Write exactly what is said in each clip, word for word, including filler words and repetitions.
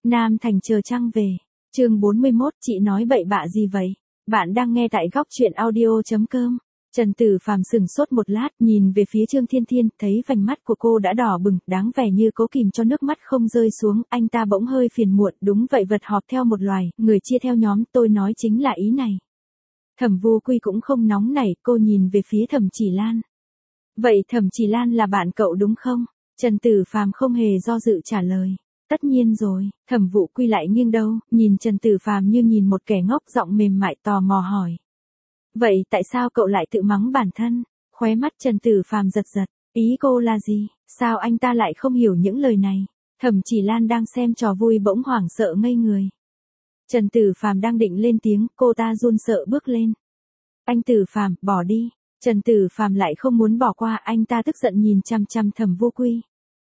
Nam Thành chờ trăng về. Chương bốn mươi mốt, chị nói bậy bạ gì vậy? Bạn đang nghe tại góc truyện audio chấm com. Trần Tử Phàm sững sốt một lát, nhìn về phía Trương Thiên Thiên, thấy vành mắt của cô đã đỏ bừng, đáng vẻ như cố kìm cho nước mắt không rơi xuống, anh ta bỗng hơi phiền muộn, đúng vậy, vật họp theo một loài, người chia theo nhóm, tôi nói chính là ý này. Thẩm Vô Quy cũng không nóng nảy, cô nhìn về phía Thẩm Chỉ Lan. Vậy Thẩm Chỉ Lan là bạn cậu đúng không? Trần Tử Phàm không hề do dự trả lời. Tất nhiên rồi. Thẩm Vô Quy lại nghiêng đầu, nhìn Trần Tử Phàm như nhìn một kẻ ngốc, giọng mềm mại tò mò hỏi. Vậy tại sao cậu lại tự mắng bản thân? Khóe mắt Trần Tử Phàm giật giật, ý cô là gì? Sao anh ta lại không hiểu những lời này? Thẩm Chỉ Lan đang xem trò vui bỗng hoảng sợ ngây người. Trần Tử Phàm đang định lên tiếng, cô ta run sợ bước lên. Anh Tử Phàm, bỏ đi. Trần Tử Phàm lại không muốn bỏ qua, anh ta tức giận nhìn chằm chằm Thẩm Vô Quy.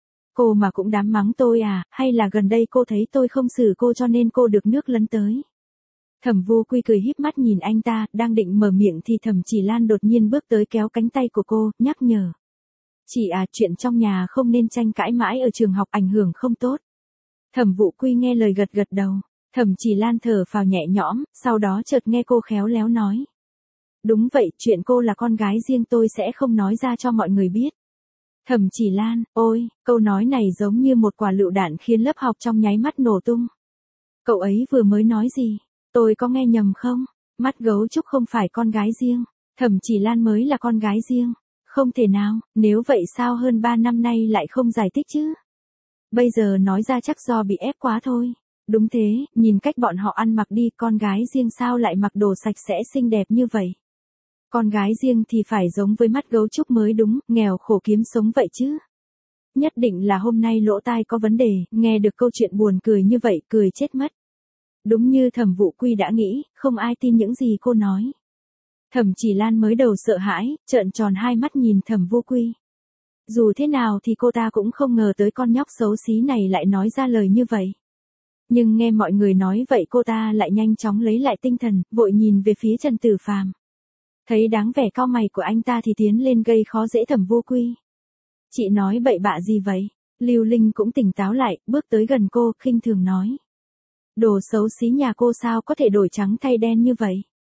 Cô mà cũng dám mắng tôi à, hay là gần đây cô thấy tôi không xử cô cho nên cô được nước lấn tới? Thẩm Vô Quy cười híp mắt nhìn anh ta, đang định mở miệng thì Thẩm Chỉ Lan đột nhiên bước tới kéo cánh tay của cô, nhắc nhở. Chị à, chuyện trong nhà không nên tranh cãi mãi ở trường học, ảnh hưởng không tốt. Thẩm Vô Quy nghe lời gật gật đầu. Thẩm Chỉ Lan thở phào nhẹ nhõm, sau đó chợt nghe cô khéo léo nói. Đúng vậy, chuyện cô là con gái riêng tôi sẽ không nói ra cho mọi người biết. Thẩm Chỉ Lan, ôi, câu nói này giống như một quả lựu đạn khiến lớp học trong nháy mắt nổ tung. Cậu ấy vừa mới nói gì? Tôi có nghe nhầm không? Mắt gấu trúc không phải con gái riêng. Thẩm Chỉ Lan mới là con gái riêng. Không thể nào, nếu vậy sao hơn ba năm nay lại không giải thích chứ? Bây giờ nói ra chắc do bị ép quá thôi. Đúng thế, nhìn cách bọn họ ăn mặc đi, con gái riêng sao lại mặc đồ sạch sẽ xinh đẹp như vậy? Con gái riêng thì phải giống với mắt gấu trúc mới đúng, nghèo khổ kiếm sống vậy chứ. Nhất định là hôm nay lỗ tai có vấn đề, nghe được câu chuyện buồn cười như vậy, cười chết mất. Đúng như Thẩm Vô Quy đã nghĩ, không ai tin những gì cô nói. Thẩm Chỉ Lan mới đầu sợ hãi, trợn tròn hai mắt nhìn Thẩm Vô Quy. Dù thế nào thì cô ta cũng không ngờ tới con nhóc xấu xí này lại nói ra lời như vậy. Nhưng nghe mọi người nói vậy cô ta lại nhanh chóng lấy lại tinh thần, vội nhìn về phía Trần Tử Phàm. Thấy đáng vẻ cau mày của anh ta thì tiến lên gây khó dễ Thẩm Vô Quy. Chị nói bậy bạ gì vậy? Lưu Linh cũng tỉnh táo lại, bước tới gần cô, khinh thường nói. Đồ xấu xí nhà cô sao có thể đổi trắng thay đen như vậy?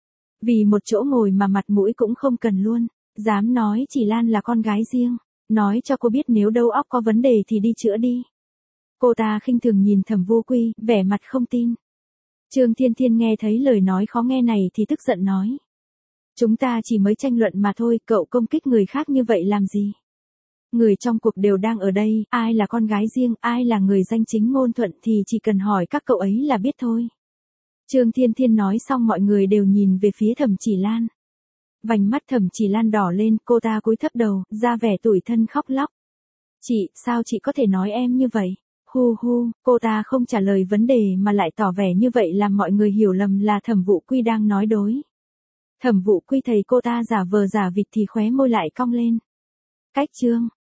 Vì một chỗ ngồi mà mặt mũi cũng không cần luôn, dám nói Chỉ Lan là con gái riêng, nói cho cô biết nếu đầu óc có vấn đề thì đi chữa đi. Cô ta khinh thường nhìn Thẩm Vô Quy, vẻ mặt không tin. Trương Thiên Thiên nghe thấy lời nói khó nghe này thì tức giận nói. Chúng ta chỉ mới tranh luận mà thôi, cậu công kích người khác như vậy làm gì? Người trong cuộc đều đang ở đây, ai là con gái riêng, ai là người danh chính ngôn thuận thì chỉ cần hỏi các cậu ấy là biết thôi. Trương Thiên Thiên nói xong mọi người đều nhìn về phía Thẩm Chỉ Lan. Vành mắt Thẩm Chỉ Lan đỏ lên, cô ta cúi thấp đầu, ra vẻ tủi thân khóc lóc. Chị, sao chị có thể nói em như vậy? Hu hu, cô ta không trả lời vấn đề mà lại tỏ vẻ như vậy làm mọi người hiểu lầm là Thẩm Vô Quy đang nói đối. Thẩm Vô Quy thấy cô ta giả vờ giả vịt thì khóe môi lại cong lên. Cách Trương,